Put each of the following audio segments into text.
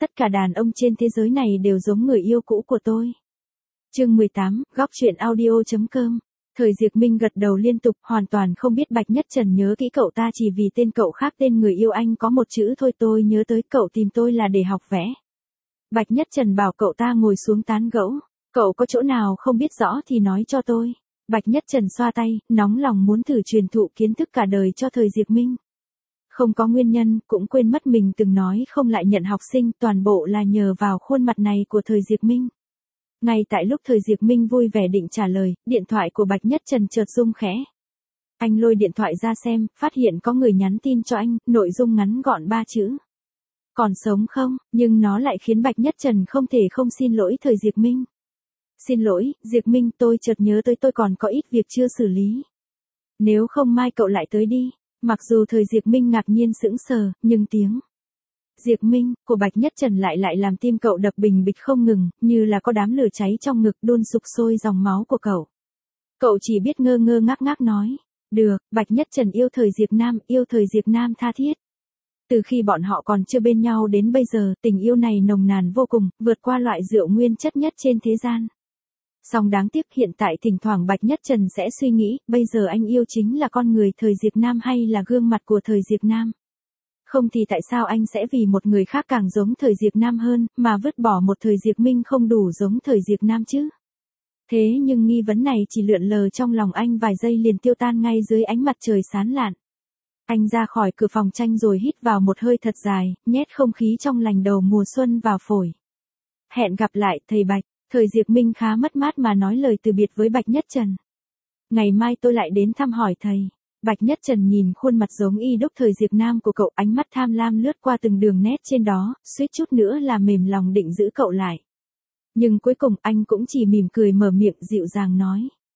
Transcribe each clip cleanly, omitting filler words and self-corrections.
tất cả đàn ông trên thế giới này đều giống người yêu cũ của tôi. Chương 18, góc truyện audio.com. Thời Diệp Minh gật đầu liên tục, hoàn toàn không biết Bạch Nhất Trần nhớ kỹ cậu ta chỉ vì tên cậu khác tên người yêu anh có một chữ thôi. Tôi nhớ tới cậu tìm tôi là để học vẽ. Bạch Nhất Trần bảo cậu ta ngồi xuống tán gẫu. Cậu có chỗ nào không biết rõ thì nói cho tôi. Bạch Nhất Trần xoa tay, nóng lòng muốn thử truyền thụ kiến thức cả đời cho Thời Diệp Minh. Không có nguyên nhân, cũng quên mất mình từng nói không lại nhận học sinh, toàn bộ là nhờ vào khuôn mặt này của Thời Diệp Minh. Ngay tại lúc Thời Diệp Minh vui vẻ định trả lời, điện thoại của Bạch Nhất Trần chợt rung khẽ. Anh lôi điện thoại ra xem, phát hiện có người nhắn tin cho anh, nội dung ngắn gọn 3 chữ. Còn sống không, nhưng nó lại khiến Bạch Nhất Trần không thể không xin lỗi Thời Diệp Minh. Xin lỗi, Diệp Minh, tôi chợt nhớ tới tôi còn có ít việc chưa xử lý. Nếu không mai cậu lại tới đi. Mặc dù Thời Diệp Minh ngạc nhiên sững sờ, nhưng tiếng Diệp Minh của Bạch Nhất Trần lại làm tim cậu đập bình bịch không ngừng, như là có đám lửa cháy trong ngực đun sục sôi dòng máu của cậu. Cậu chỉ biết ngơ ngơ ngác ngác nói, được, Bạch Nhất Trần yêu Thời Diệp Nam, yêu Thời Diệp Nam tha thiết. Từ khi bọn họ còn chưa bên nhau đến bây giờ, tình yêu này nồng nàn vô cùng, vượt qua loại rượu nguyên chất nhất trên thế gian. Song đáng tiếc hiện tại thỉnh thoảng Bạch Nhất Trần sẽ suy nghĩ, bây giờ anh yêu chính là con người Thời Diệp Nam hay là gương mặt của Thời Diệp Nam? Không thì tại sao anh sẽ vì một người khác càng giống Thời Diệp Nam hơn, mà vứt bỏ một Thời Diệp Minh không đủ giống Thời Diệp Nam chứ? Thế nhưng nghi vấn này chỉ lượn lờ trong lòng anh vài giây liền tiêu tan ngay dưới ánh mặt trời sáng lạn. Anh ra khỏi cửa phòng tranh rồi hít vào một hơi thật dài, nhét không khí trong lành đầu mùa xuân vào phổi. Hẹn gặp lại, thầy Bạch. Thời Diệp Minh khá mất mát mà nói lời từ biệt với Bạch Nhất Trần. Ngày mai tôi lại đến thăm hỏi thầy. Bạch Nhất Trần nhìn khuôn mặt giống y đúc Thời Diệp Nam của cậu, ánh mắt tham lam lướt qua từng đường nét trên đó, suýt chút nữa là mềm lòng định giữ cậu lại. Nhưng cuối cùng anh cũng chỉ mỉm cười mở miệng dịu dàng nói.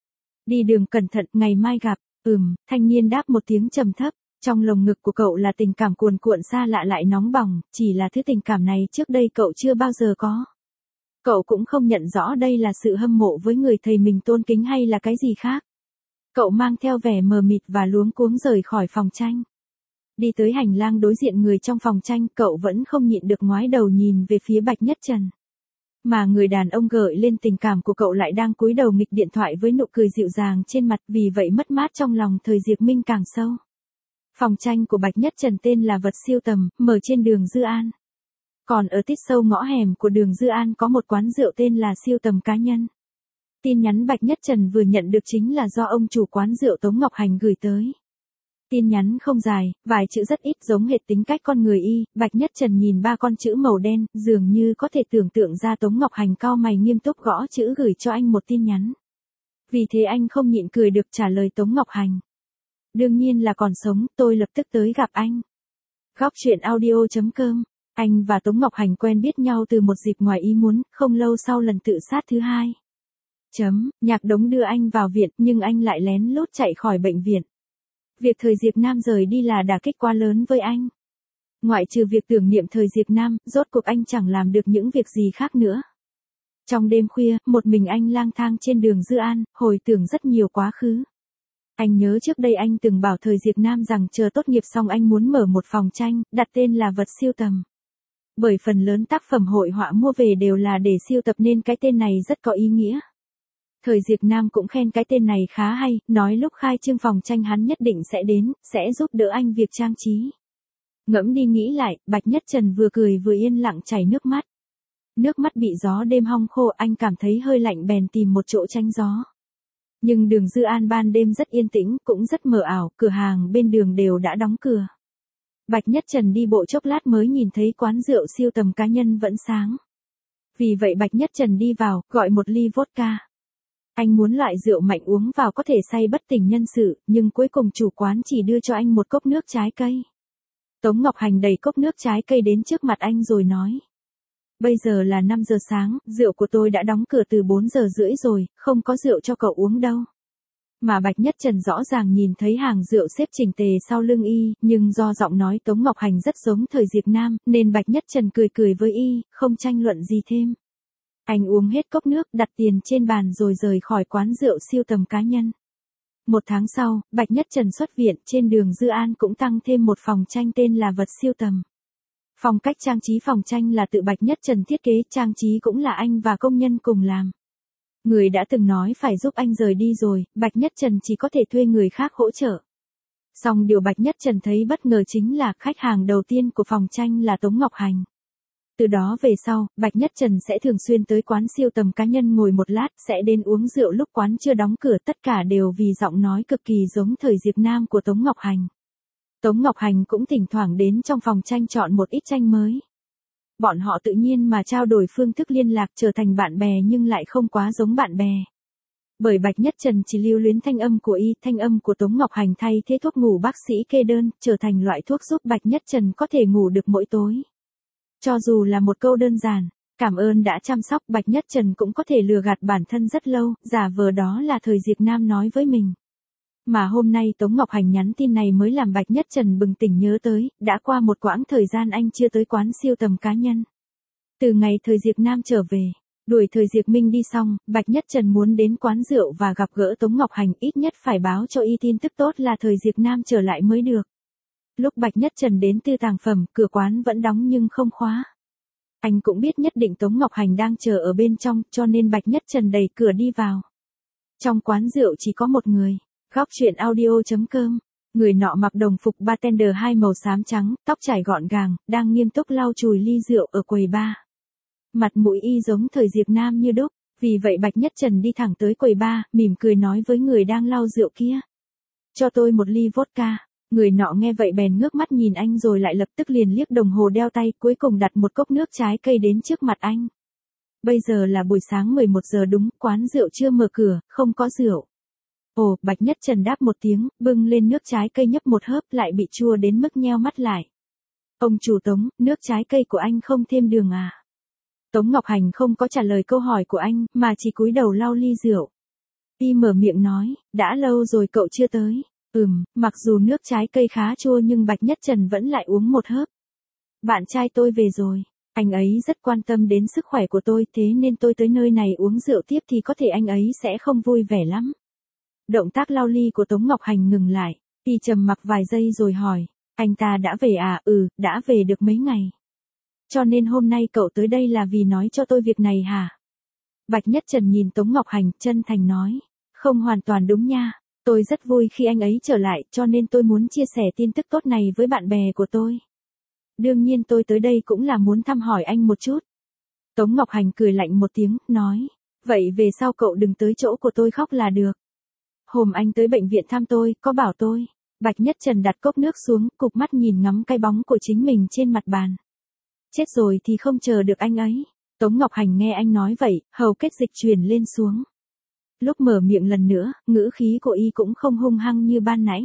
Đi đường cẩn thận, ngày mai gặp. Thanh niên đáp một tiếng trầm thấp. Trong lồng ngực của cậu là tình cảm cuồn cuộn xa lạ lại nóng bỏng, chỉ là thứ tình cảm này trước đây cậu chưa bao giờ có. Cậu cũng không nhận rõ đây là sự hâm mộ với người thầy mình tôn kính hay là cái gì khác. Cậu mang theo vẻ mờ mịt và luống cuống rời khỏi phòng tranh. Đi tới hành lang đối diện người trong phòng tranh, cậu vẫn không nhịn được ngoái đầu nhìn về phía Bạch Nhất Trần. Mà người đàn ông gợi lên tình cảm của cậu lại đang cúi đầu nghịch điện thoại với nụ cười dịu dàng trên mặt, vì vậy mất mát trong lòng Thời Diệp Minh càng sâu. Phòng tranh của Bạch Nhất Trần tên là Vật Siêu Tầm, mở trên đường Dư An. Còn ở tít sâu ngõ hẻm của đường Dư An có một quán rượu tên là Siêu Tầm Cá Nhân. Tin nhắn Bạch Nhất Trần vừa nhận được chính là do ông chủ quán rượu Tống Ngọc Hành gửi tới. Tin nhắn không dài, vài chữ rất ít giống hệt tính cách con người y. Bạch Nhất Trần nhìn 3 con chữ màu đen, dường như có thể tưởng tượng ra Tống Ngọc Hành cau mày nghiêm túc gõ chữ gửi cho anh một tin nhắn. Vì thế anh không nhịn cười được trả lời Tống Ngọc Hành. Đương nhiên là còn sống, tôi lập tức tới gặp anh. Góc truyện audio.com. Anh và Tống Ngọc Hành quen biết nhau từ một dịp ngoài ý muốn, không lâu sau lần tự sát thứ 2. Nhạc Đống đưa anh vào viện, nhưng anh lại lén lút chạy khỏi bệnh viện. Việc Thời Diệp Nam rời đi là đả kích quá lớn với anh. Ngoại trừ việc tưởng niệm Thời Diệp Nam, rốt cuộc anh chẳng làm được những việc gì khác nữa. Trong đêm khuya, một mình anh lang thang trên đường Dư An, hồi tưởng rất nhiều quá khứ. Anh nhớ trước đây anh từng bảo Thời Diệp Nam rằng chờ tốt nghiệp xong anh muốn mở một phòng tranh, đặt tên là Vật Siêu Tầm. Bởi phần lớn tác phẩm hội họa mua về đều là để siêu tập nên cái tên này rất có ý nghĩa. Thời Diệp Nam cũng khen cái tên này khá hay, nói lúc khai trương phòng tranh hắn nhất định sẽ đến, sẽ giúp đỡ anh việc trang trí. Ngẫm đi nghĩ lại, Bạch Nhất Trần vừa cười vừa yên lặng chảy nước mắt. Nước mắt bị gió đêm hong khô, anh cảm thấy hơi lạnh bèn tìm một chỗ tránh gió. Nhưng đường Dư An ban đêm rất yên tĩnh, cũng rất mờ ảo, cửa hàng bên đường đều đã đóng cửa. Bạch Nhất Trần đi bộ chốc lát mới nhìn thấy quán rượu Siêu Tầm Cá Nhân vẫn sáng. Vì vậy Bạch Nhất Trần đi vào, gọi một ly vodka. Anh muốn loại rượu mạnh uống vào có thể say bất tỉnh nhân sự, nhưng cuối cùng chủ quán chỉ đưa cho anh một cốc nước trái cây. Tống Ngọc Hành đẩy cốc nước trái cây đến trước mặt anh rồi nói. Bây giờ là 5 giờ sáng, rượu của tôi đã đóng cửa từ 4 giờ rưỡi rồi, không có rượu cho cậu uống đâu. Mà Bạch Nhất Trần rõ ràng nhìn thấy hàng rượu xếp chỉnh tề sau lưng y, nhưng do giọng nói Tống Ngọc Hành rất giống Thời Diệp Nam, nên Bạch Nhất Trần cười cười với y, không tranh luận gì thêm. Anh uống hết cốc nước, đặt tiền trên bàn rồi rời khỏi quán rượu Siêu Tầm Cá Nhân. 1 tháng sau, Bạch Nhất Trần xuất viện, trên đường Dư An cũng tăng thêm một phòng tranh tên là Vật Siêu Tầm. Phong cách trang trí phòng tranh là tự Bạch Nhất Trần thiết kế, trang trí cũng là anh và công nhân cùng làm. Người đã từng nói phải giúp anh rời đi rồi, Bạch Nhất Trần chỉ có thể thuê người khác hỗ trợ. Song điều Bạch Nhất Trần thấy bất ngờ chính là khách hàng đầu tiên của phòng tranh là Tống Ngọc Hành. Từ đó về sau, Bạch Nhất Trần sẽ thường xuyên tới quán siêu tầm cá nhân ngồi một lát, sẽ đến uống rượu lúc quán chưa đóng cửa, tất cả đều vì giọng nói cực kỳ giống thời Diệp Nam của Tống Ngọc Hành. Tống Ngọc Hành cũng thỉnh thoảng đến trong phòng tranh chọn một ít tranh mới. Bọn họ tự nhiên mà trao đổi phương thức liên lạc, trở thành bạn bè nhưng lại không quá giống bạn bè. Bởi Bạch Nhất Trần chỉ lưu luyến thanh âm của y, thanh âm của Tống Ngọc Hành thay thế thuốc ngủ bác sĩ kê đơn, trở thành loại thuốc giúp Bạch Nhất Trần có thể ngủ được mỗi tối. Cho dù là một câu đơn giản, cảm ơn đã chăm sóc, Bạch Nhất Trần cũng có thể lừa gạt bản thân rất lâu, giả vờ đó là thời Diệp Nam nói với mình. Mà hôm nay Tống Ngọc Hành nhắn tin này mới làm Bạch Nhất Trần bừng tỉnh nhớ tới, đã qua một quãng thời gian anh chưa tới quán siêu tầm cá nhân. Từ ngày thời Diệp Nam trở về, đuổi thời Diệp Minh đi xong, Bạch Nhất Trần muốn đến quán rượu và gặp gỡ Tống Ngọc Hành, ít nhất phải báo cho y tin tức tốt là thời Diệp Nam trở lại mới được. Lúc Bạch Nhất Trần đến Tư Tàng Phẩm, cửa quán vẫn đóng nhưng không khóa. Anh cũng biết nhất định Tống Ngọc Hành đang chờ ở bên trong, cho nên Bạch Nhất Trần đẩy cửa đi vào. Trong quán rượu chỉ có một người. Góc chuyện audio.com. Người nọ mặc đồng phục bartender hai màu xám trắng, tóc chải gọn gàng, đang nghiêm túc lau chùi ly rượu ở quầy bar. Mặt mũi y giống thời Diệp Nam như đúc, vì vậy Bạch Nhất Trần đi thẳng tới quầy bar, mỉm cười nói với người đang lau rượu kia. Cho tôi một ly vodka. Người nọ nghe vậy bèn ngước mắt nhìn anh rồi lại lập tức liền liếc đồng hồ đeo tay, cuối cùng đặt một cốc nước trái cây đến trước mặt anh. Bây giờ là buổi sáng 11 giờ đúng, quán rượu chưa mở cửa, không có rượu. Ồ, Bạch Nhất Trần đáp một tiếng, bưng lên nước trái cây nhấp một hớp, lại bị chua đến mức nheo mắt lại. Ông chủ Tống, nước trái cây của anh không thêm đường à? Tống Ngọc Hành không có trả lời câu hỏi của anh, mà chỉ cúi đầu lau ly rượu. Y mở miệng nói, đã lâu rồi cậu chưa tới. Mặc dù nước trái cây khá chua nhưng Bạch Nhất Trần vẫn lại uống một hớp. Bạn trai tôi về rồi. Anh ấy rất quan tâm đến sức khỏe của tôi, thế nên tôi tới nơi này uống rượu tiếp thì có thể anh ấy sẽ không vui vẻ lắm. Động tác lau ly của Tống Ngọc Hành ngừng lại, y trầm mặc vài giây rồi hỏi, anh ta đã về à? Đã về được mấy ngày. Cho nên hôm nay cậu tới đây là vì nói cho tôi việc này hả? Bạch Nhất Trần nhìn Tống Ngọc Hành, chân thành nói, không hoàn toàn đúng nha, tôi rất vui khi anh ấy trở lại, cho nên tôi muốn chia sẻ tin tức tốt này với bạn bè của tôi. Đương nhiên tôi tới đây cũng là muốn thăm hỏi anh một chút. Tống Ngọc Hành cười lạnh một tiếng, nói, vậy về sau cậu đừng tới chỗ của tôi khóc là được. Hôm anh tới bệnh viện thăm tôi, có bảo tôi. Bạch Nhất Trần đặt cốc nước xuống, cụp mắt nhìn ngắm cái bóng của chính mình trên mặt bàn. Chết rồi thì không chờ được anh ấy. Tống Ngọc Hành nghe anh nói vậy, hầu kết dịch chuyển lên xuống. Lúc mở miệng lần nữa, ngữ khí của y cũng không hung hăng như ban nãy.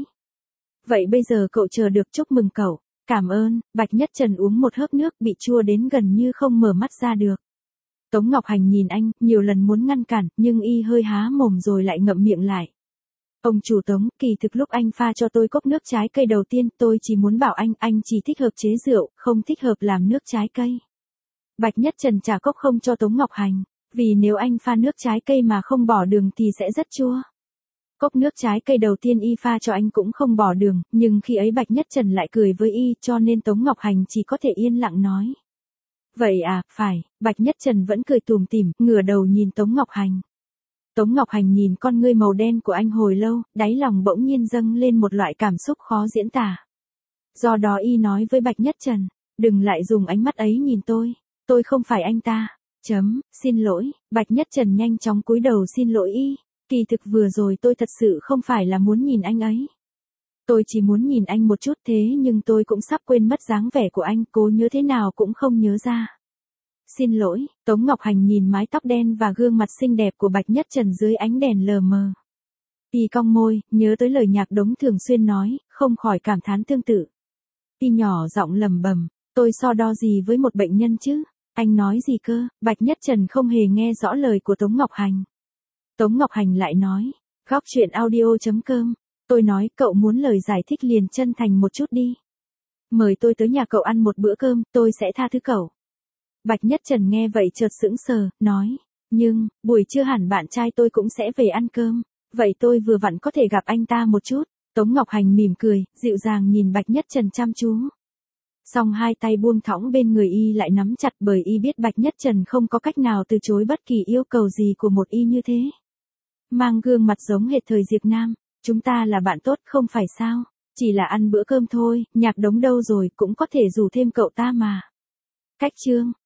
Vậy bây giờ cậu chờ được, chúc mừng cậu. Cảm ơn. Bạch Nhất Trần uống một hớp nước, bị chua đến gần như không mở mắt ra được. Tống Ngọc Hành nhìn anh, nhiều lần muốn ngăn cản, nhưng y hơi há mồm rồi lại ngậm miệng lại. Ông chủ Tống, kỳ thực lúc anh pha cho tôi cốc nước trái cây đầu tiên, tôi chỉ muốn bảo anh chỉ thích hợp chế rượu, không thích hợp làm nước trái cây. Bạch Nhất Trần trả cốc không cho Tống Ngọc Hành, vì nếu anh pha nước trái cây mà không bỏ đường thì sẽ rất chua. Cốc nước trái cây đầu tiên y pha cho anh cũng không bỏ đường, nhưng khi ấy Bạch Nhất Trần lại cười với y, cho nên Tống Ngọc Hành chỉ có thể yên lặng nói. Vậy à, phải. Bạch Nhất Trần vẫn cười tủm tỉm, ngửa đầu nhìn Tống Ngọc Hành. Tống Ngọc Hành nhìn con ngươi màu đen của anh hồi lâu, đáy lòng bỗng nhiên dâng lên một loại cảm xúc khó diễn tả. Do đó y nói với Bạch Nhất Trần, đừng lại dùng ánh mắt ấy nhìn tôi không phải anh ta. Xin lỗi. Bạch Nhất Trần nhanh chóng cúi đầu xin lỗi y. Kỳ thực vừa rồi tôi thật sự không phải là muốn nhìn anh ấy. Tôi chỉ muốn nhìn anh một chút, thế nhưng tôi cũng sắp quên mất dáng vẻ của anh, cố nhớ thế nào cũng không nhớ ra. Xin lỗi. Tống Ngọc Hành nhìn mái tóc đen và gương mặt xinh đẹp của Bạch Nhất Trần dưới ánh đèn lờ mờ. Y cong môi, nhớ tới lời Nhạc Đống thường xuyên nói, không khỏi cảm thán tương tự. Y nhỏ giọng lẩm bẩm, tôi so đo gì với một bệnh nhân chứ? Anh nói gì cơ? Bạch Nhất Trần không hề nghe rõ lời của Tống Ngọc Hành. Tống Ngọc Hành lại nói, góc chuyện audio.com. Tôi nói, cậu muốn lời giải thích liền chân thành một chút đi. Mời tôi tới nhà cậu ăn một bữa cơm, tôi sẽ tha thứ cậu. Bạch Nhất Trần nghe vậy chợt sững sờ, nói, nhưng, buổi trưa hẳn bạn trai tôi cũng sẽ về ăn cơm, vậy tôi vừa vặn có thể gặp anh ta một chút. Tống Ngọc Hành mỉm cười, dịu dàng nhìn Bạch Nhất Trần chăm chú. Song hai tay buông thõng bên người y lại nắm chặt bởi y biết Bạch Nhất Trần không có cách nào từ chối bất kỳ yêu cầu gì của một y như thế. Mang gương mặt giống hệt thời Diệp Nam, chúng ta là bạn tốt không phải sao, chỉ là ăn bữa cơm thôi, Nhạc Đống đâu rồi cũng có thể rủ thêm cậu ta mà. Cách chương